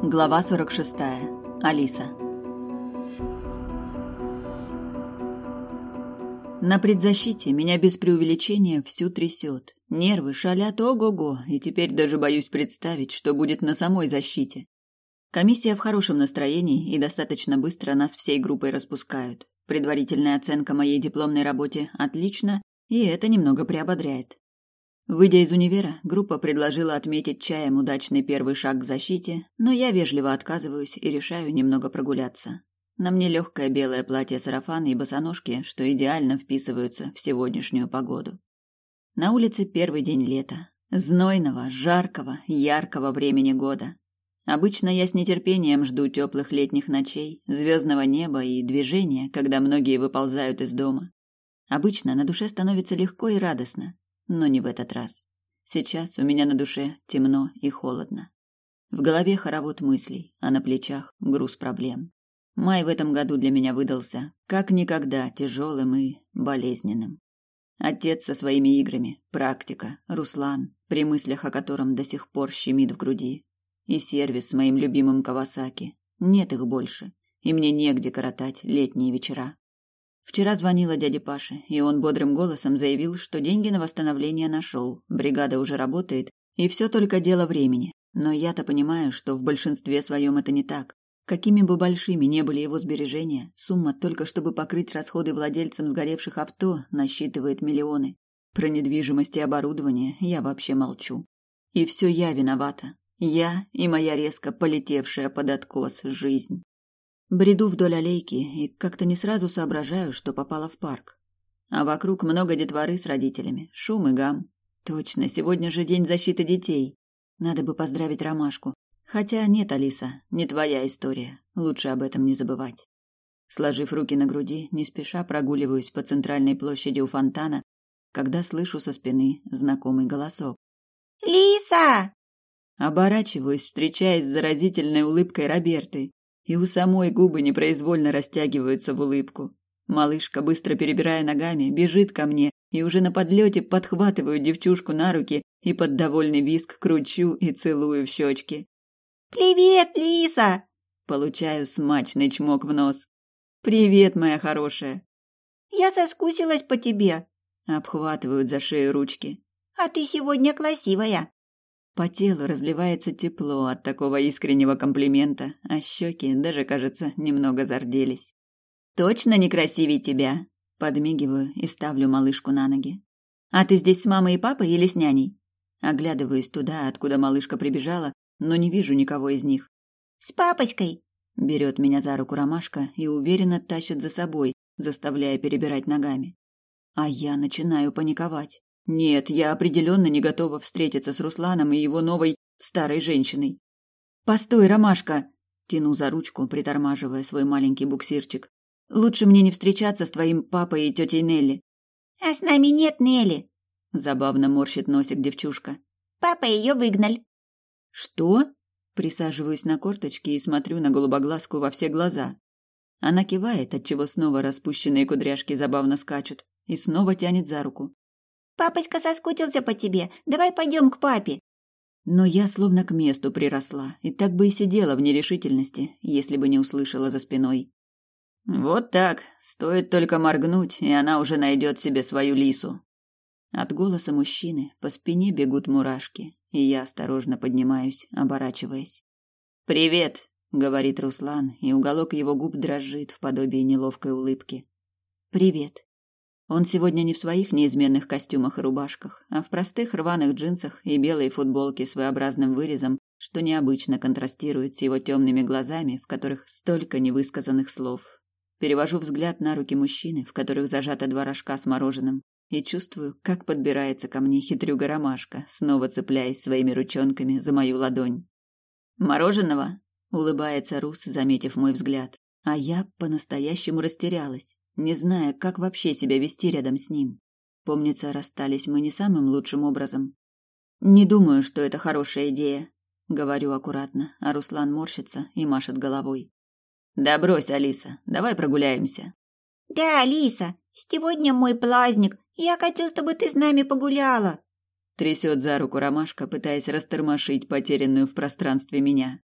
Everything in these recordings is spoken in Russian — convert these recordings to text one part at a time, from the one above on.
Глава 46. Алиса. На предзащите меня без преувеличения всю трясет. Нервы шалят ого-го, и теперь даже боюсь представить, что будет на самой защите. Комиссия в хорошем настроении, и достаточно быстро нас всей группой распускают. Предварительная оценка моей дипломной работе отлично, и это немного приободряет. Выйдя из универа, группа предложила отметить чаем удачный первый шаг к защите, но я вежливо отказываюсь и решаю немного прогуляться. На мне легкое белое платье-сарафан и босоножки, что идеально вписываются в сегодняшнюю погоду. На улице первый день лета. Знойного, жаркого, яркого времени года. Обычно я с нетерпением жду теплых летних ночей, звездного неба и движения, когда многие выползают из дома. Обычно на душе становится легко и радостно. Но не в этот раз. Сейчас у меня на душе темно и холодно. В голове хоровод мыслей, а на плечах груз проблем. Май в этом году для меня выдался как никогда тяжелым и болезненным. Отец со своими играми, практика, Руслан, при мыслях о котором до сих пор щемит в груди, и сервис с моим любимым Кавасаки. Нет их больше, и мне негде коротать летние вечера. Вчера звонила дяде Паше, и он бодрым голосом заявил, что деньги на восстановление нашел, бригада уже работает, и все только дело времени. Но я-то понимаю, что в большинстве своем это не так. Какими бы большими не были его сбережения, сумма только чтобы покрыть расходы владельцам сгоревших авто насчитывает миллионы. Про недвижимость и оборудование я вообще молчу. И все я виновата. Я и моя резко полетевшая под откос жизнь. Бреду вдоль аллейки и как-то не сразу соображаю, что попала в парк. А вокруг много детворы с родителями, шум и гам. Точно, сегодня же день защиты детей. Надо бы поздравить Ромашку. Хотя нет, Алиса, не твоя история. Лучше об этом не забывать. Сложив руки на груди, не спеша прогуливаюсь по центральной площади у фонтана, когда слышу со спины знакомый голосок. «Лиса!» Оборачиваюсь, встречаясь с заразительной улыбкой Роберты. И у самой губы непроизвольно растягиваются в улыбку. Малышка, быстро перебирая ногами, бежит ко мне, и уже на подлете подхватываю девчушку на руки и под довольный визг кручу и целую в щечки. «Привет, Лиса!» Получаю смачный чмок в нос. «Привет, моя хорошая!» «Я соскучилась по тебе!» Обхватывают за шею ручки. «А ты сегодня красивая!» По телу разливается тепло от такого искреннего комплимента, а щеки даже, кажется, немного зарделись. «Точно не красивей тебя?» Подмигиваю и ставлю малышку на ноги. «А ты здесь с мамой и папой или с няней?» Оглядываюсь туда, откуда малышка прибежала, но не вижу никого из них. «С папочкой!» Берет меня за руку Ромашка и уверенно тащит за собой, заставляя перебирать ногами. А я начинаю паниковать. Нет, я определенно не готова встретиться с Русланом и его новой старой женщиной. «Постой, Ромашка!» Тяну за ручку, притормаживая свой маленький буксирчик. «Лучше мне не встречаться с твоим папой и тетей Нелли». «А с нами нет Нелли!» Забавно морщит носик девчушка. «Папа ее выгнал». «Что?» Присаживаюсь на корточки и смотрю на голубоглазку во все глаза. Она кивает, отчего снова распущенные кудряшки забавно скачут, и снова тянет за руку. «Папочка соскучился по тебе. Давай пойдем к папе». Но я словно к месту приросла, и так бы и сидела в нерешительности, если бы не услышала за спиной. «Вот так. Стоит только моргнуть, и она уже найдет себе свою Лису». От голоса мужчины по спине бегут мурашки, и я осторожно поднимаюсь, оборачиваясь. «Привет», — говорит Руслан, и уголок его губ дрожит в подобии неловкой улыбки. «Привет». Он сегодня не в своих неизменных костюмах и рубашках, а в простых рваных джинсах и белой футболке с V-образным вырезом, что необычно контрастирует с его темными глазами, в которых столько невысказанных слов. Перевожу взгляд на руки мужчины, в которых зажато 2 рожка с мороженым, и чувствую, как подбирается ко мне хитрюга Ромашка, снова цепляясь своими ручонками за мою ладонь. «Мороженого?» — улыбается Рус, заметив мой взгляд, а я по-настоящему растерялась, не зная, как вообще себя вести рядом с ним. Помнится, расстались мы не самым лучшим образом. «Не думаю, что это хорошая идея», — говорю аккуратно, а Руслан морщится и машет головой. «Да брось, Алиса, давай прогуляемся». «Да, Алиса, сегодня мой праздник. Я хочу, чтобы ты с нами погуляла». Трясет за руку Ромашка, пытаясь растормошить потерянную в пространстве меня.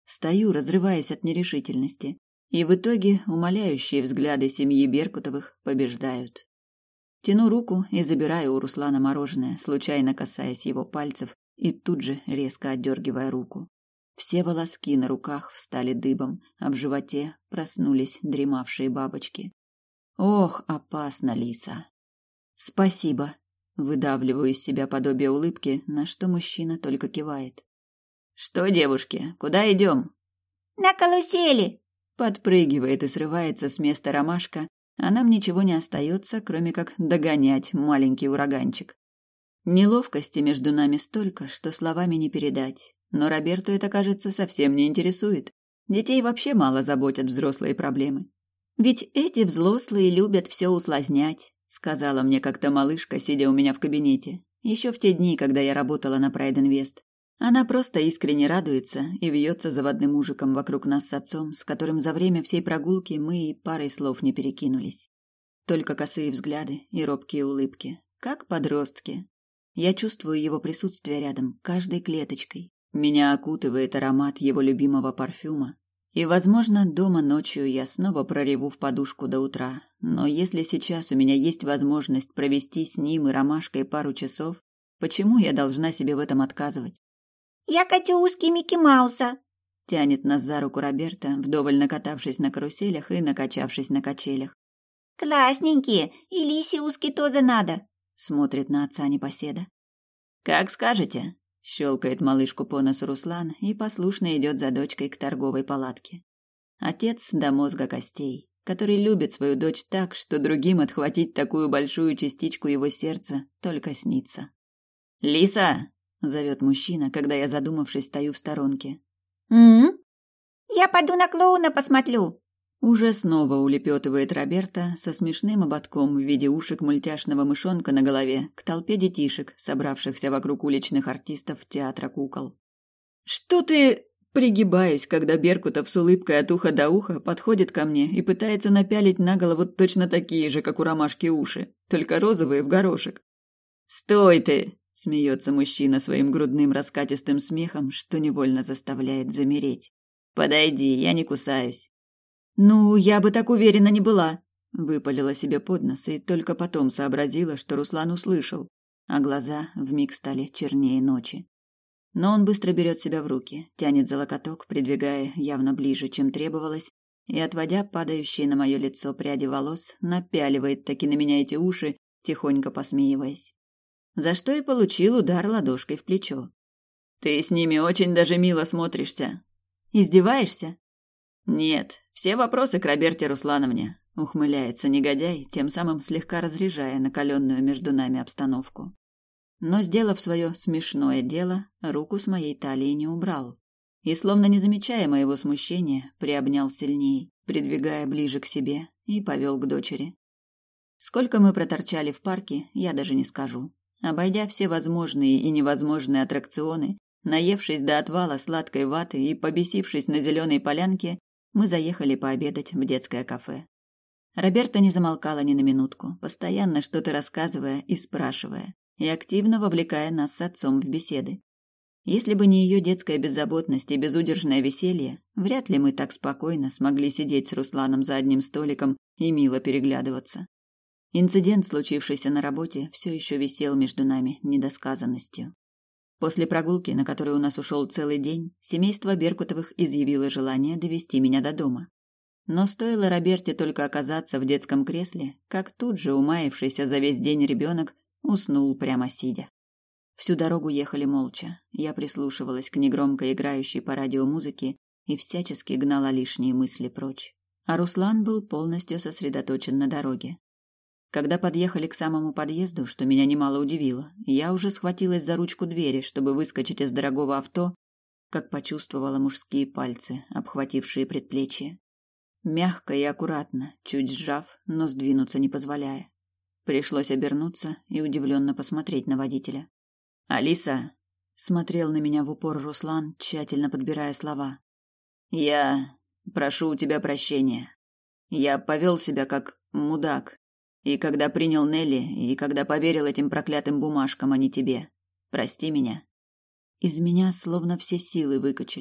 Стою, разрываясь от нерешительности, и в итоге умоляющие взгляды семьи Беркутовых побеждают. Тяну руку и забираю у Руслана мороженое, случайно касаясь его пальцев и тут же резко отдергивая руку. Все волоски на руках встали дыбом, а в животе проснулись дремавшие бабочки. Ох, опасно, Лиса. Спасибо. Выдавливаю из себя подобие улыбки, на что мужчина только кивает. Что, девушки, куда идем? На карусели. Подпрыгивает и срывается с места ромашка, а нам ничего не остается, кроме как догонять маленький ураганчик. Неловкости между нами столько, что словами не передать. Но Роберту это, кажется, совсем не интересует. Детей вообще мало заботят взрослые проблемы. Ведь эти взрослые любят все усложнять, сказала мне как-то малышка, сидя у меня в кабинете. Еще в те дни, когда я работала на Pride Invest. Она просто искренне радуется и вьется заводным ужиком вокруг нас с отцом, с которым за время всей прогулки мы и парой слов не перекинулись. Только косые взгляды и робкие улыбки, как подростки. Я чувствую его присутствие рядом каждой клеточкой. Меня окутывает аромат его любимого парфюма. И, возможно, дома ночью я снова прореву в подушку до утра. Но если сейчас у меня есть возможность провести с ним и ромашкой пару часов, почему я должна себе в этом отказывать? Я хочу узкий Микки Мауса. Тянет нас за руку Роберта, вдоволь накатавшись на каруселях и накачавшись на качелях. Классненькие, и Лисе узкий тоже надо. Смотрит на отца непоседа. Как скажете. Щелкает малышку по носу Руслан и послушно идет за дочкой к торговой палатке. Отец до мозга костей, который любит свою дочь так, что другим отхватить такую большую частичку его сердца только снится. «Лиса!» — зовет мужчина, когда я, задумавшись, стою в сторонке. Я пойду на клоуна посмотрю. Уже снова улепетывает Роберта со смешным ободком в виде ушек мультяшного мышонка на голове к толпе детишек, собравшихся вокруг уличных артистов театра кукол. «Что ты...» Пригибаюсь, когда Беркутов с улыбкой от уха до уха подходит ко мне и пытается напялить на голову точно такие же, как у ромашки, уши, только розовые в горошек. «Стой ты!» — смеется мужчина своим грудным раскатистым смехом, что невольно заставляет замереть. «Подойди, я не кусаюсь». «Ну, я бы так уверена не была», — выпалила себе под нос и только потом сообразила, что Руслан услышал, а глаза вмиг стали чернее ночи. Но он быстро берет себя в руки, тянет за локоток, придвигая явно ближе, чем требовалось, и, отводя падающие на мое лицо пряди волос, напяливает таки на меня эти уши, тихонько посмеиваясь. За что и получил удар ладошкой в плечо. «Ты с ними очень даже мило смотришься». «Издеваешься?» «Нет, все вопросы к Роберте Руслановне», — ухмыляется негодяй, тем самым слегка разряжая накаленную между нами обстановку. Но, сделав свое смешное дело, руку с моей талии не убрал. И, словно не замечая моего смущения, приобнял сильнее, придвигая ближе к себе, и повел к дочери. Сколько мы проторчали в парке, я даже не скажу. Обойдя все возможные и невозможные аттракционы, наевшись до отвала сладкой ваты и побесившись на зеленой полянке, мы заехали пообедать в детское кафе. Роберта не замолкала ни на минутку, постоянно что-то рассказывая и спрашивая, и активно вовлекая нас с отцом в беседы. Если бы не ее детская беззаботность и безудержное веселье, вряд ли мы так спокойно смогли сидеть с Русланом за одним столиком и мило переглядываться. Инцидент, случившийся на работе, все еще висел между нами недосказанностью. После прогулки, на которой у нас ушел целый день, семейство Беркутовых изъявило желание довести меня до дома. Но стоило Роберте только оказаться в детском кресле, как тут же умаявшийся за весь день ребенок уснул прямо сидя. Всю дорогу ехали молча. Я прислушивалась к негромко играющей по радио музыке и всячески гнала лишние мысли прочь. А Руслан был полностью сосредоточен на дороге. Когда подъехали к самому подъезду, что меня немало удивило, я уже схватилась за ручку двери, чтобы выскочить из дорогого авто, как почувствовала мужские пальцы, обхватившие предплечье. Мягко и аккуратно, чуть сжав, но сдвинуться не позволяя. Пришлось обернуться и удивленно посмотреть на водителя. «Алиса!» — смотрел на меня в упор Руслан, тщательно подбирая слова. «Я прошу у тебя прощения. Я повел себя как мудак. И когда принял Нелли, и когда поверил этим проклятым бумажкам, а не тебе. Прости меня». Из меня словно все силы выкачали.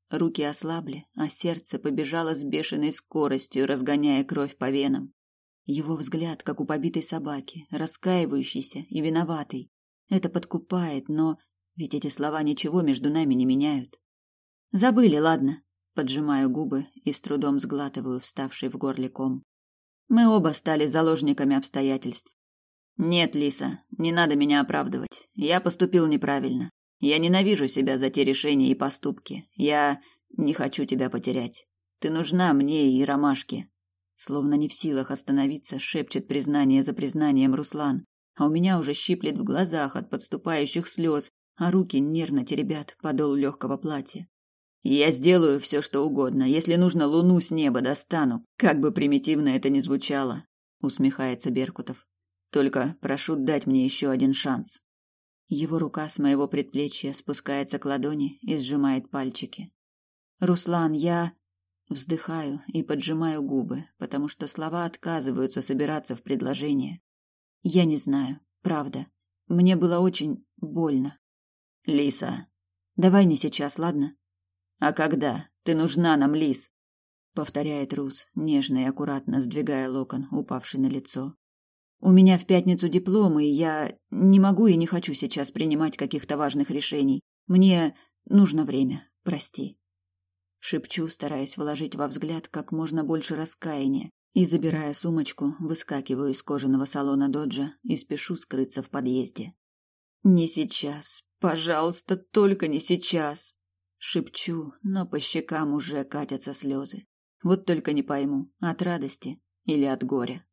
Руки ослабли, а сердце побежало с бешеной скоростью, разгоняя кровь по венам. Его взгляд, как у побитой собаки, раскаивающийся и виноватый. Это подкупает, но ведь эти слова ничего между нами не меняют. Забыли, ладно. Поджимаю губы и с трудом сглатываю вставший в горле ком. Мы оба стали заложниками обстоятельств. Нет, Лиса, не надо меня оправдывать. Я поступил неправильно. Я ненавижу себя за те решения и поступки. Я не хочу тебя потерять. Ты нужна мне и Ромашке. Словно не в силах остановиться, шепчет признание за признанием Руслан, а у меня уже щиплет в глазах от подступающих слез, а руки нервно теребят подол легкого платья. Я сделаю все, что угодно. Если нужно, луну с неба достану, как бы примитивно это ни звучало, усмехается Беркутов. Только прошу дать мне еще один шанс. Его рука с моего предплечья спускается к ладони и сжимает пальчики. Руслан, я вздыхаю и поджимаю губы, потому что слова отказываются собираться в предложение. Я не знаю, правда. Мне было очень больно. Лиса, давай не сейчас, ладно? А когда? Ты нужна нам, Лис, повторяет Рус, нежно и аккуратно сдвигая локон, упавший на лицо. У меня в пятницу диплом, и я не могу и не хочу сейчас принимать каких-то важных решений. Мне нужно время, прости. Шепчу, стараясь вложить во взгляд как можно больше раскаяния, и, забирая сумочку, выскакиваю из кожаного салона доджа и спешу скрыться в подъезде. Не сейчас, пожалуйста, только не сейчас. Шепчу, но по щекам уже катятся слезы. Вот только не пойму, от радости или от горя.